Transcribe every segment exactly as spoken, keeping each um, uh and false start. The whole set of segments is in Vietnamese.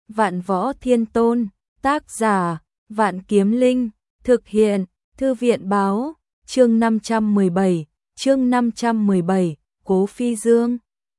Vạn Võ Thiên Tôn, tác giả, Vạn Kiếm Linh, thực hiện, Thư viện báo, chương năm trăm mười bảy, chương năm trăm mười bảy, Cố Phi Dương.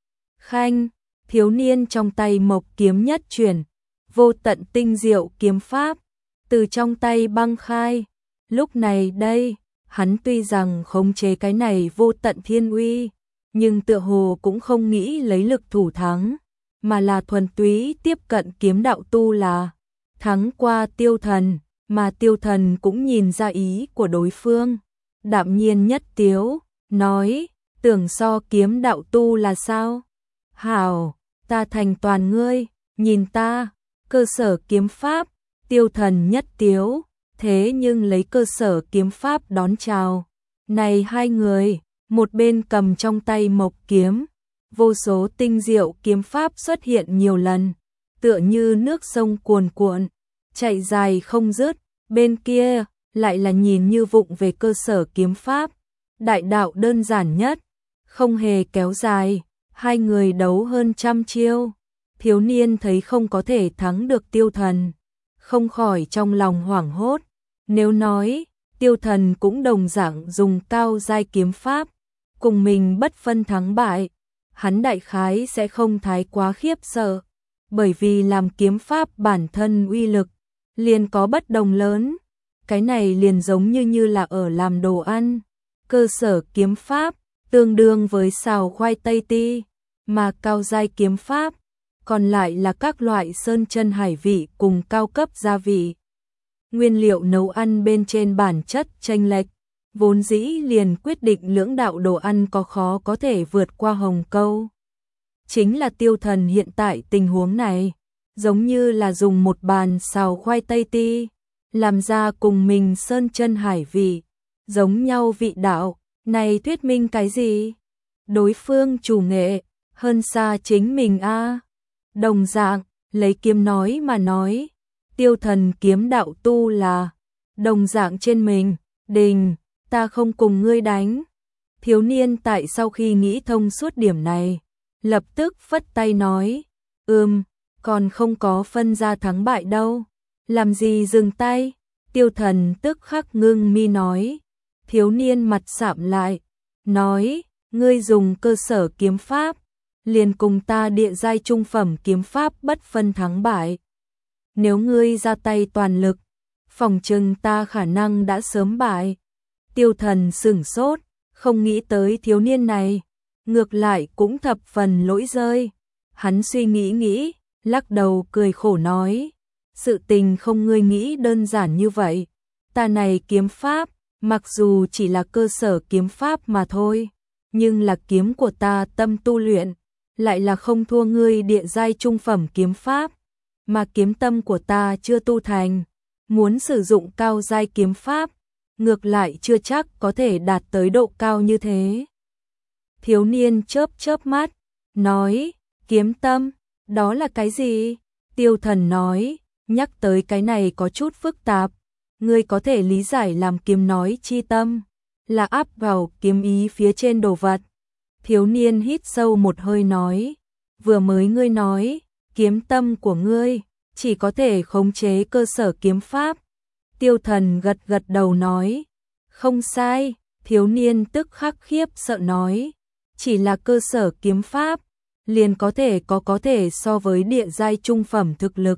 Khanh, thiếu niên trong tay mộc kiếm nhất chuyển, vô tận tinh diệu kiếm pháp, từ trong tay băng khai. Lúc này đây, hắn tuy rằng khống chế cái này vô tận thiên uy, nhưng tựa hồ cũng không nghĩ lấy lực thủ thắng, mà là thuần túy tiếp cận kiếm đạo tu là thắng qua Tiêu Thần, mà Tiêu Thần cũng nhìn ra ý của đối phương. Đạm nhiên nhất tiếu, nói, tưởng so kiếm đạo tu là sao? Hảo, ta thành toàn ngươi, nhìn ta, cơ sở kiếm pháp. Tiêu Thần nhất tiếu, thế nhưng lấy cơ sở kiếm pháp đón chào. Này hai người, một bên cầm trong tay mộc kiếm, vô số tinh diệu kiếm pháp xuất hiện nhiều lần, tựa như nước sông cuồn cuộn, chạy dài không dứt, bên kia lại là nhìn như vụng về cơ sở kiếm pháp, đại đạo đơn giản nhất, không hề kéo dài, hai người đấu hơn trăm chiêu. Thiếu niên thấy không có thể thắng được Tiêu Thần, không khỏi trong lòng hoảng hốt, nếu nói Tiêu Thần cũng đồng dạng dùng cao giai kiếm pháp, cùng mình bất phân thắng bại, hắn đại khái sẽ không thái quá khiếp sợ, bởi vì làm kiếm pháp bản thân uy lực liền có bất đồng lớn, cái này liền giống như như là ở làm đồ ăn, cơ sở kiếm pháp tương đương với xào khoai tây ti, mà cao giai kiếm pháp còn lại là các loại sơn chân hải vị cùng cao cấp gia vị. Nguyên liệu nấu ăn bên trên bản chất chênh lệch, vốn dĩ liền quyết định lưỡng đạo đồ ăn có khó có thể vượt qua hồng câu. Chính là Tiêu Thần hiện tại tình huống này, giống như là dùng một bàn xào khoai tây ti, làm ra cùng mình sơn chân hải vị, giống nhau vị đạo, này thuyết minh cái gì? Đối phương chủ nghệ, hơn xa chính mình a. Đồng dạng, lấy kiếm nói mà nói, Tiêu Thần kiếm đạo tu là đồng dạng trên mình, đình, ta không cùng ngươi đánh. Thiếu niên tại sau khi nghĩ thông suốt điểm này, lập tức phất tay nói, ừm, còn không có phân ra thắng bại đâu, làm gì dừng tay. Tiêu Thần tức khắc ngưng mi nói, thiếu niên mặt sạm lại, nói, ngươi dùng cơ sở kiếm pháp, liền cùng ta địa giai trung phẩm kiếm pháp bất phân thắng bại. Nếu ngươi ra tay toàn lực, phòng chừng ta khả năng đã sớm bại. Tiêu Thần sửng sốt, không nghĩ tới thiếu niên này, ngược lại cũng thập phần lỗi rơi. Hắn suy nghĩ nghĩ, lắc đầu cười khổ nói, sự tình không ngươi nghĩ đơn giản như vậy. Ta này kiếm pháp, mặc dù chỉ là cơ sở kiếm pháp mà thôi, nhưng là kiếm của ta tâm tu luyện, lại là không thua ngươi địa giai trung phẩm kiếm pháp, mà kiếm tâm của ta chưa tu thành, muốn sử dụng cao giai kiếm pháp, ngược lại chưa chắc có thể đạt tới độ cao như thế. Thiếu niên chớp chớp mắt, nói, kiếm tâm, đó là cái gì? Tiêu Thần nói, nhắc tới cái này có chút phức tạp, ngươi có thể lý giải làm kiếm nói chi tâm, là áp vào kiếm ý phía trên đồ vật. Thiếu niên hít sâu một hơi nói, vừa mới ngươi nói, kiếm tâm của ngươi chỉ có thể khống chế cơ sở kiếm pháp. Tiêu Thần gật gật đầu nói, không sai. Thiếu niên tức khắc khiếp sợ nói, chỉ là cơ sở kiếm pháp, liền có thể có có thể so với địa giai trung phẩm thực lực.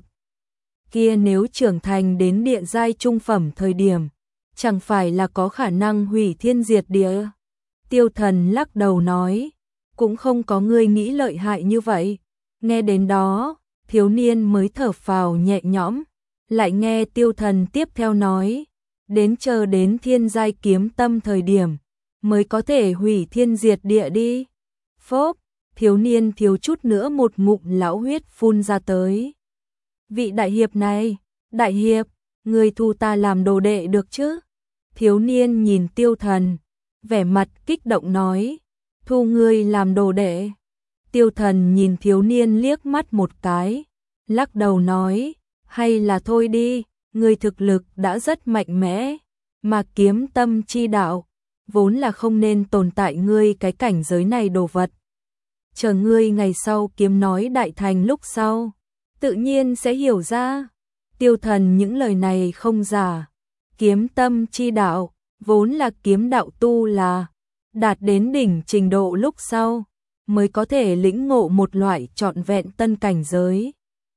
Kia nếu trưởng thành đến địa giai trung phẩm thời điểm, chẳng phải là có khả năng hủy thiên diệt địa. Tiêu Thần lắc đầu nói, cũng không có ngươi nghĩ lợi hại như vậy. Nghe đến đó, thiếu niên mới thở phào nhẹ nhõm, lại nghe Tiêu Thần tiếp theo nói, đến chờ đến thiên giai kiếm tâm thời điểm, mới có thể hủy thiên diệt địa đi. Phốp, thiếu niên thiếu chút nữa một ngụm lão huyết phun ra tới. Vị đại hiệp này, đại hiệp, người thu ta làm đồ đệ được chứ? Thiếu niên nhìn Tiêu Thần, vẻ mặt kích động nói, thu ngươi làm đồ đệ. Tiêu Thần nhìn thiếu niên liếc mắt một cái, lắc đầu nói, hay là thôi đi, ngươi thực lực đã rất mạnh mẽ, mà kiếm tâm chi đạo, vốn là không nên tồn tại ngươi cái cảnh giới này đồ vật. Chờ ngươi ngày sau kiếm nói đại thành lúc sau, tự nhiên sẽ hiểu ra. Tiêu Thần những lời này không giả. Kiếm tâm chi đạo, vốn là kiếm đạo tu là đạt đến đỉnh trình độ lúc sau, mới có thể lĩnh ngộ một loại trọn vẹn tân cảnh giới.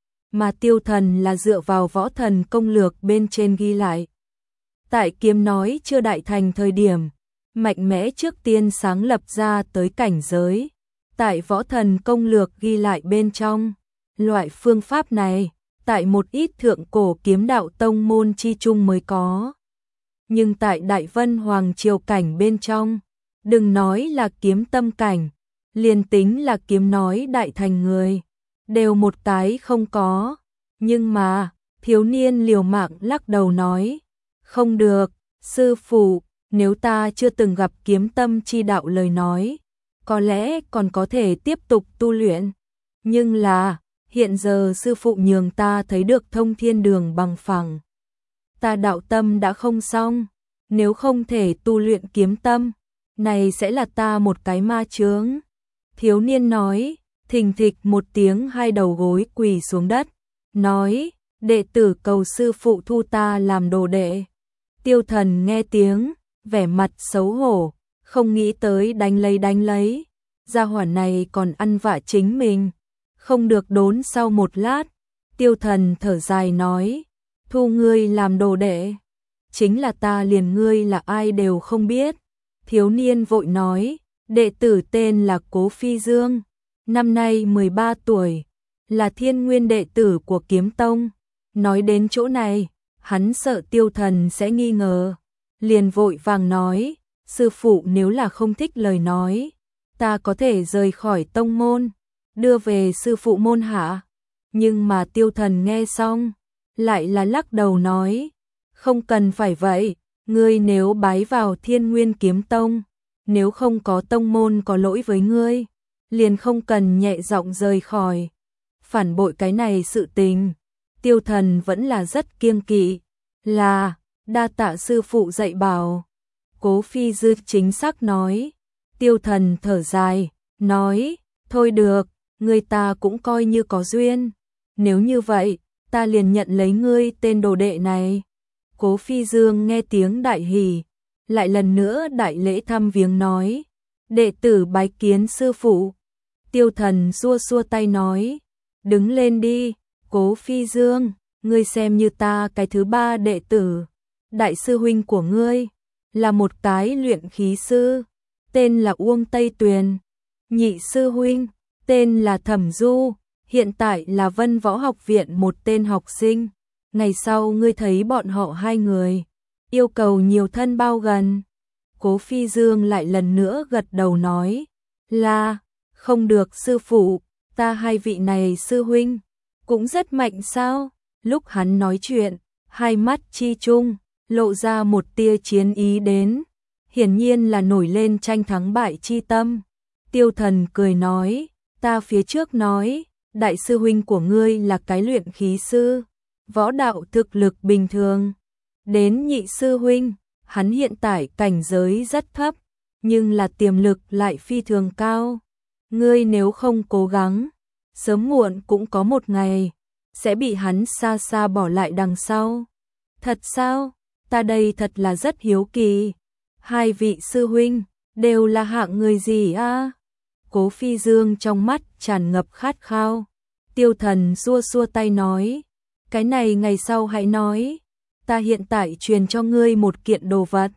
Mà Tiêu Thần là dựa vào võ thần công lược bên trên ghi lại. Tại kiếm nói chưa đại thành thời điểm, mạnh mẽ trước tiên sáng lập ra tới cảnh giới. Tại võ thần công lược ghi lại bên trong, loại phương pháp này, tại một ít thượng cổ kiếm đạo tông môn chi chung mới có. Nhưng tại Đại Vân Hoàng Triều cảnh bên trong, đừng nói là kiếm tâm cảnh, liền tính là kiếm nói đại thành người, đều một cái không có. Nhưng mà, thiếu niên liều mạng lắc đầu nói, không được, sư phụ, nếu ta chưa từng gặp kiếm tâm chi đạo lời nói, có lẽ còn có thể tiếp tục tu luyện. Nhưng là, hiện giờ sư phụ nhường ta thấy được thông thiên đường bằng phẳng. Ta đạo tâm đã không xong, nếu không thể tu luyện kiếm tâm, này sẽ là ta một cái ma chướng. Thiếu niên nói, thình thịch một tiếng hai đầu gối quỳ xuống đất, nói, đệ tử cầu sư phụ thu ta làm đồ đệ. Tiêu Thần nghe tiếng, vẻ mặt xấu hổ, không nghĩ tới đánh lấy đánh lấy. Gia hỏa này còn ăn vạ chính mình, không được đốn. Sau một lát, Tiêu Thần thở dài nói, thu ngươi làm đồ đệ, chính là ta liền ngươi là ai đều không biết. Thiếu niên vội nói, đệ tử tên là Cố Phi Dương, năm nay mười ba tuổi, là thiên nguyên đệ tử của Kiếm Tông. Nói đến chỗ này, hắn sợ Tiêu Thần sẽ nghi ngờ, liền vội vàng nói, sư phụ nếu là không thích lời nói, ta có thể rời khỏi tông môn, đưa về sư phụ môn hạ. Nhưng mà Tiêu Thần nghe xong, lại là lắc đầu nói, không cần phải vậy, ngươi nếu bái vào Thiên Nguyên Kiếm Tông, nếu không có tông môn có lỗi với ngươi, liền không cần nhẹ giọng rời khỏi. Phản bội cái này sự tình, Tiêu Thần vẫn là rất kiêng kỵ, là, đa tạ sư phụ dạy bảo. Cố Phi Dư chính xác nói. Tiêu Thần thở dài, nói, thôi được, người ta cũng coi như có duyên. Nếu như vậy, ta liền nhận lấy ngươi tên đồ đệ này. Cố Phi Dương nghe tiếng đại hỉ, lại lần nữa đại lễ thăm viếng nói, đệ tử bái kiến sư phụ. Tiêu Thần xua xua tay nói, đứng lên đi, Cố Phi Dương, ngươi xem như ta cái thứ ba đệ tử. Đại sư huynh của ngươi là một cái luyện khí sư, tên là Uông Tây Tuyền. Nhị sư huynh, tên là Thẩm Du, hiện tại là Vân Võ Học Viện một tên học sinh. Ngày sau ngươi thấy bọn họ hai người, yêu cầu nhiều thân bao gần. Cố Phi Dương lại lần nữa gật đầu nói, là, không được sư phụ, ta hai vị này sư huynh, cũng rất mạnh sao? Lúc hắn nói chuyện, hai mắt chi chung, lộ ra một tia chiến ý đến, hiển nhiên là nổi lên tranh thắng bại chi tâm. Tiêu Thần cười nói, ta phía trước nói, đại sư huynh của ngươi là cái luyện khí sư, võ đạo thực lực bình thường. Đến nhị sư huynh, hắn hiện tại cảnh giới rất thấp, nhưng là tiềm lực lại phi thường cao. Ngươi nếu không cố gắng, sớm muộn cũng có một ngày, sẽ bị hắn xa xa bỏ lại đằng sau. Thật sao? Ta đây thật là rất hiếu kỳ. Hai vị sư huynh, đều là hạng người gì a? Cố Phi Dương trong mắt tràn ngập khát khao. Tiêu Thần xua xua tay nói, cái này ngày sau hãy nói, ta hiện tại truyền cho ngươi một kiện đồ vật.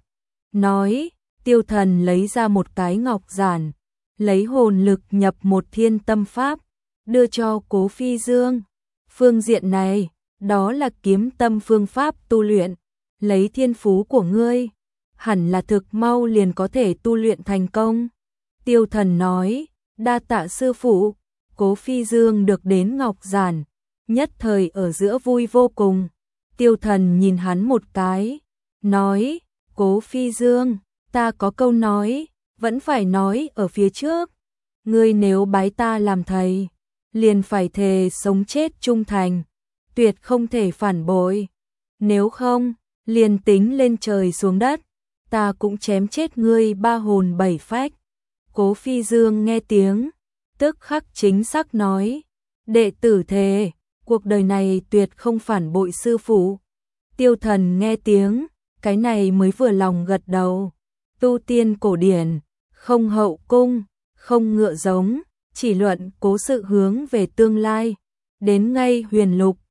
Nói, Tiêu Thần lấy ra một cái ngọc giản, lấy hồn lực nhập một thiên tâm pháp, đưa cho Cố Phi Dương. Phương diện này, đó là kiếm tâm phương pháp tu luyện, lấy thiên phú của ngươi, hẳn là thực mau liền có thể tu luyện thành công. Tiêu Thần nói, đa tạ sư phụ. Cố Phi Dương được đến ngọc giản, nhất thời ở giữa vui vô cùng. Tiêu Thần nhìn hắn một cái, nói, Cố Phi Dương, ta có câu nói, vẫn phải nói ở phía trước. Ngươi nếu bái ta làm thầy, liền phải thề sống chết trung thành, tuyệt không thể phản bội. Nếu không, liền tính lên trời xuống đất, ta cũng chém chết ngươi ba hồn bảy phách. Cố Phi Dương nghe tiếng, tức khắc chính xác nói, đệ tử thề, cuộc đời này tuyệt không phản bội sư phụ. Tiêu Thần nghe tiếng, cái này mới vừa lòng gật đầu. Tu tiên cổ điển, không hậu cung, không ngựa giống, chỉ luận cố sự hướng về tương lai. Đến ngay huyền lục,